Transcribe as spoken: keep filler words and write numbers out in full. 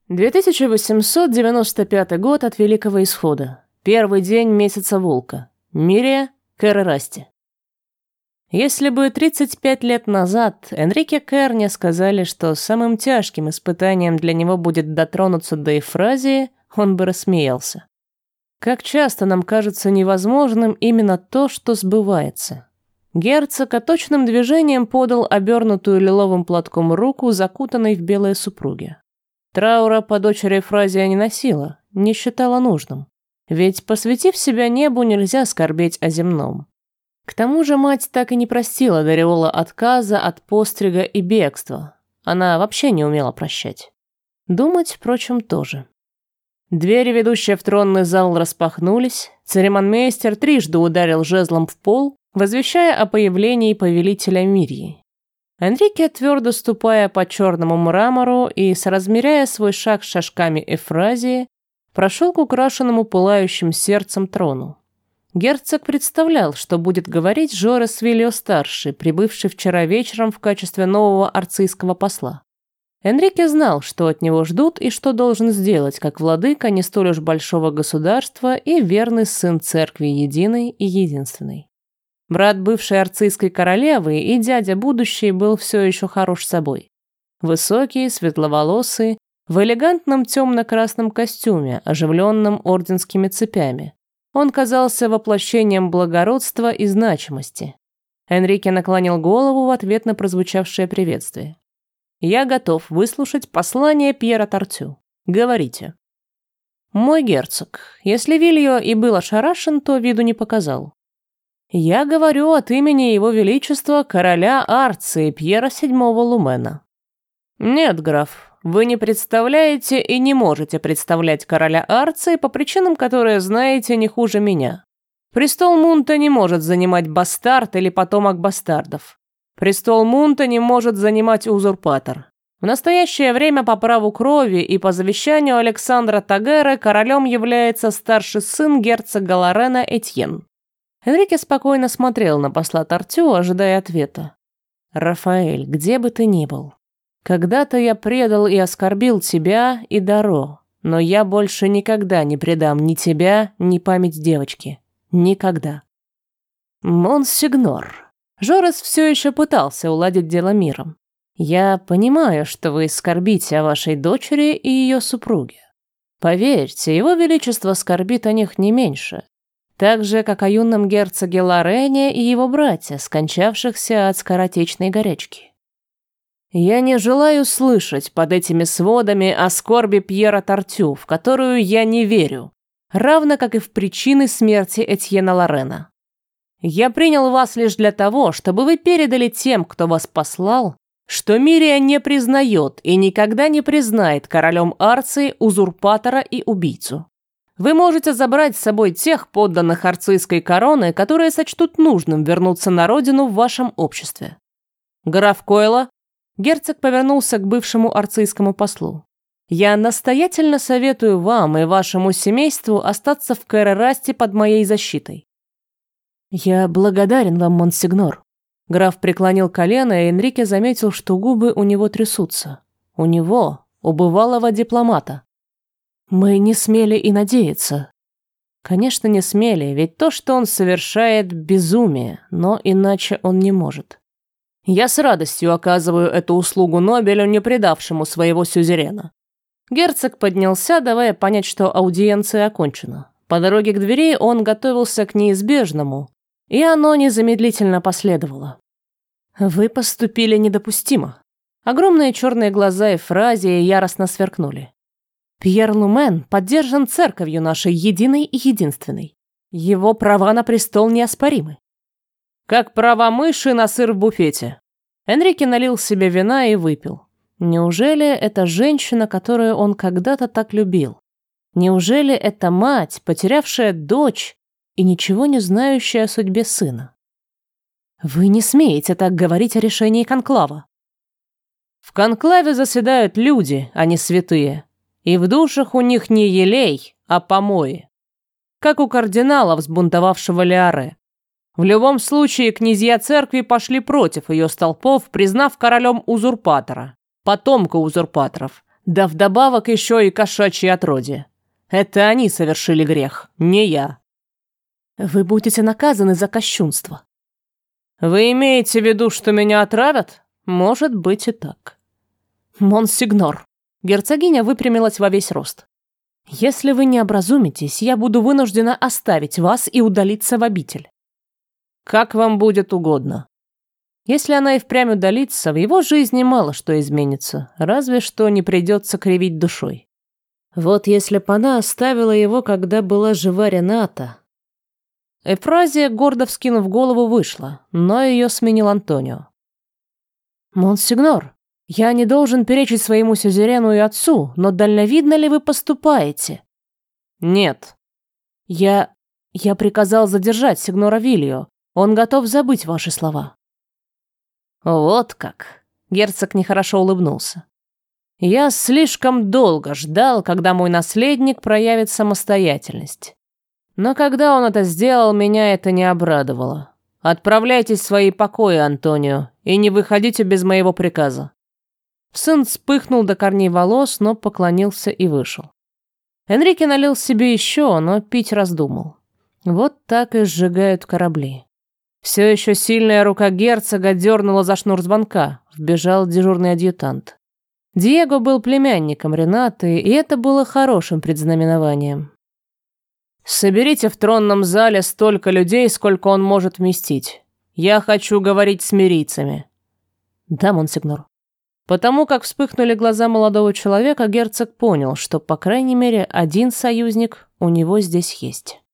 две тысячи восемьсот девяносто пятый год от Великого Исхода. Первый день месяца Волка. Мирия, Кэр и Расти. Если бы тридцать пять лет назад Энрике Кэр не сказали, что самым тяжким испытанием для него будет дотронуться до Эфразии, он бы рассмеялся. Как часто нам кажется невозможным именно то, что сбывается. Герцог точным движением подал обернутую лиловым платком руку, закутанной в белое супруге. Траура по дочери Эфразия не носила, не считала нужным. Ведь, посвятив себя небу, нельзя скорбеть о земном. К тому же мать так и не простила Дариола отказа от пострига и бегства. Она вообще не умела прощать. Думать, впрочем, тоже. Двери, ведущие в тронный зал, распахнулись. Церемонмейстер трижды ударил жезлом в пол, возвещая о появлении повелителя Мирии. Энрике, твердо ступая по черному мрамору и соразмеряя свой шаг шажками Эфразии, прошел к украшенному пылающим сердцем трону. Герцог представлял, что будет говорить Жорес Вильо-старший, прибывший вчера вечером в качестве нового арцийского посла. Энрике знал, что от него ждут и что должен сделать, как владыка не столь уж большого государства и верный сын церкви единой и единственной. Брат бывшей арцийской королевы и дядя будущий был все еще хорош собой. Высокий, светловолосый, в элегантном темно-красном костюме, оживленном орденскими цепями. Он казался воплощением благородства и значимости. Энрике наклонил голову в ответ на прозвучавшее приветствие. «Я готов выслушать послание Пьера Тартю. Говорите». «Мой герцог, если Вильо и был ошарашен, то виду не показал. Я говорю от имени Его Величества короля Арции Пьера седьмого Лумена». «Нет, граф, вы не представляете и не можете представлять короля Арции по причинам, которые знаете не хуже меня. Престол Мунта не может занимать бастард или потомок бастардов. Престол Мунта не может занимать узурпатор. В настоящее время по праву крови и по завещанию Александра Тагеры королем является старший сын герцога Лорена Этьен». Энрике спокойно смотрел на посла Тартю, ожидая ответа. «Рафаэль, где бы ты ни был, когда-то я предал и оскорбил тебя и Даро, но я больше никогда не предам ни тебя, ни память девочки. Никогда». «Монсигнор». Жорес все еще пытался уладить дело миром. «Я понимаю, что вы скорбите о вашей дочери и ее супруге. Поверьте, его величество скорбит о них не меньше. Так же, как о юном герцоге Лорене и его братья, скончавшихся от скоротечной горячки. Я не желаю слышать под этими сводами о скорби Пьера Тартю, в которую я не верю, равно как и в причины смерти Этьена Лорена. Я принял вас лишь для того, чтобы вы передали тем, кто вас послал, что Мирия не признает и никогда не признает королем Арции узурпатора и убийцу. Вы можете забрать с собой тех подданных арцийской короны, которые сочтут нужным вернуться на родину в вашем обществе. Граф Койла», герцог повернулся к бывшему арцийскому послу, «я настоятельно советую вам и вашему семейству остаться в Кэр-Расти под моей защитой». «Я благодарен вам, монсигнор». Граф преклонил колено, и Энрике заметил, что губы у него трясутся. У него, у бывалого дипломата. «Мы не смели и надеяться». Конечно, не смели, ведь то, что он совершает, безумие, но иначе он не может. Я с радостью оказываю эту услугу Нобелю, не предавшему своего сюзерена. Герцог поднялся, давая понять, что аудиенция окончена. По дороге к двери он готовился к неизбежному, и оно незамедлительно последовало. «Вы поступили недопустимо». Огромные черные глаза Эфразии яростно сверкнули. «Пьер Лумен поддержан церковью нашей единой и единственной. Его права на престол неоспоримы». «Как права мыши на сыр в буфете». Энрике налил себе вина и выпил. Неужели это женщина, которую он когда-то так любил? Неужели это мать, потерявшая дочь и ничего не знающая о судьбе сына? «Вы не смеете так говорить о решении конклава». «В конклаве заседают люди, а не святые. И в душах у них не елей, а помои. Как у кардинала, взбунтовавшего Леаре. В любом случае, князья церкви пошли против ее столпов, признав королем узурпатора, потомка узурпаторов, Да вдобавок еще и кошачьи отродье. Это они совершили грех, не я. Вы будете наказаны за кощунство. Вы имеете в виду, что меня отравят? Может быть и так. Монсигнор. Герцогиня выпрямилась во весь рост. Если вы не образумитесь, я буду вынуждена оставить вас и удалиться в обитель. Как вам будет угодно. Если она и впрямь удалится, в его жизни мало что изменится, разве что не придется кривить душой. Вот если бы она оставила его, когда была жива Рената. Эфразия, гордо вскинув голову, вышла, но ее сменил Антонио. «Монсигнор, я не должен перечить своему сюзерену и отцу, но дальновидно ли вы поступаете?» «Нет». «Я... я приказал задержать сигнора Вильо. Он готов забыть ваши слова». «Вот как!» — герцог нехорошо улыбнулся. «Я слишком долго ждал, когда мой наследник проявит самостоятельность. Но когда он это сделал, меня это не обрадовало. Отправляйтесь в свои покои, Антонио, и не выходите без моего приказа». Сын вспыхнул до корней волос, но поклонился и вышел. Энрике налил себе еще, но пить раздумал. Вот так и сжигают корабли. Все еще сильная рука герцога дернула за шнур звонка. Вбежал дежурный адъютант. Диего был племянником Ренаты, и это было хорошим предзнаменованием. «Соберите в тронном зале столько людей, сколько он может вместить. Я хочу говорить с мирийцами». «Да, монсигнор». Потому как вспыхнули глаза молодого человека, герцог понял, что, по крайней мере, один союзник у него здесь есть.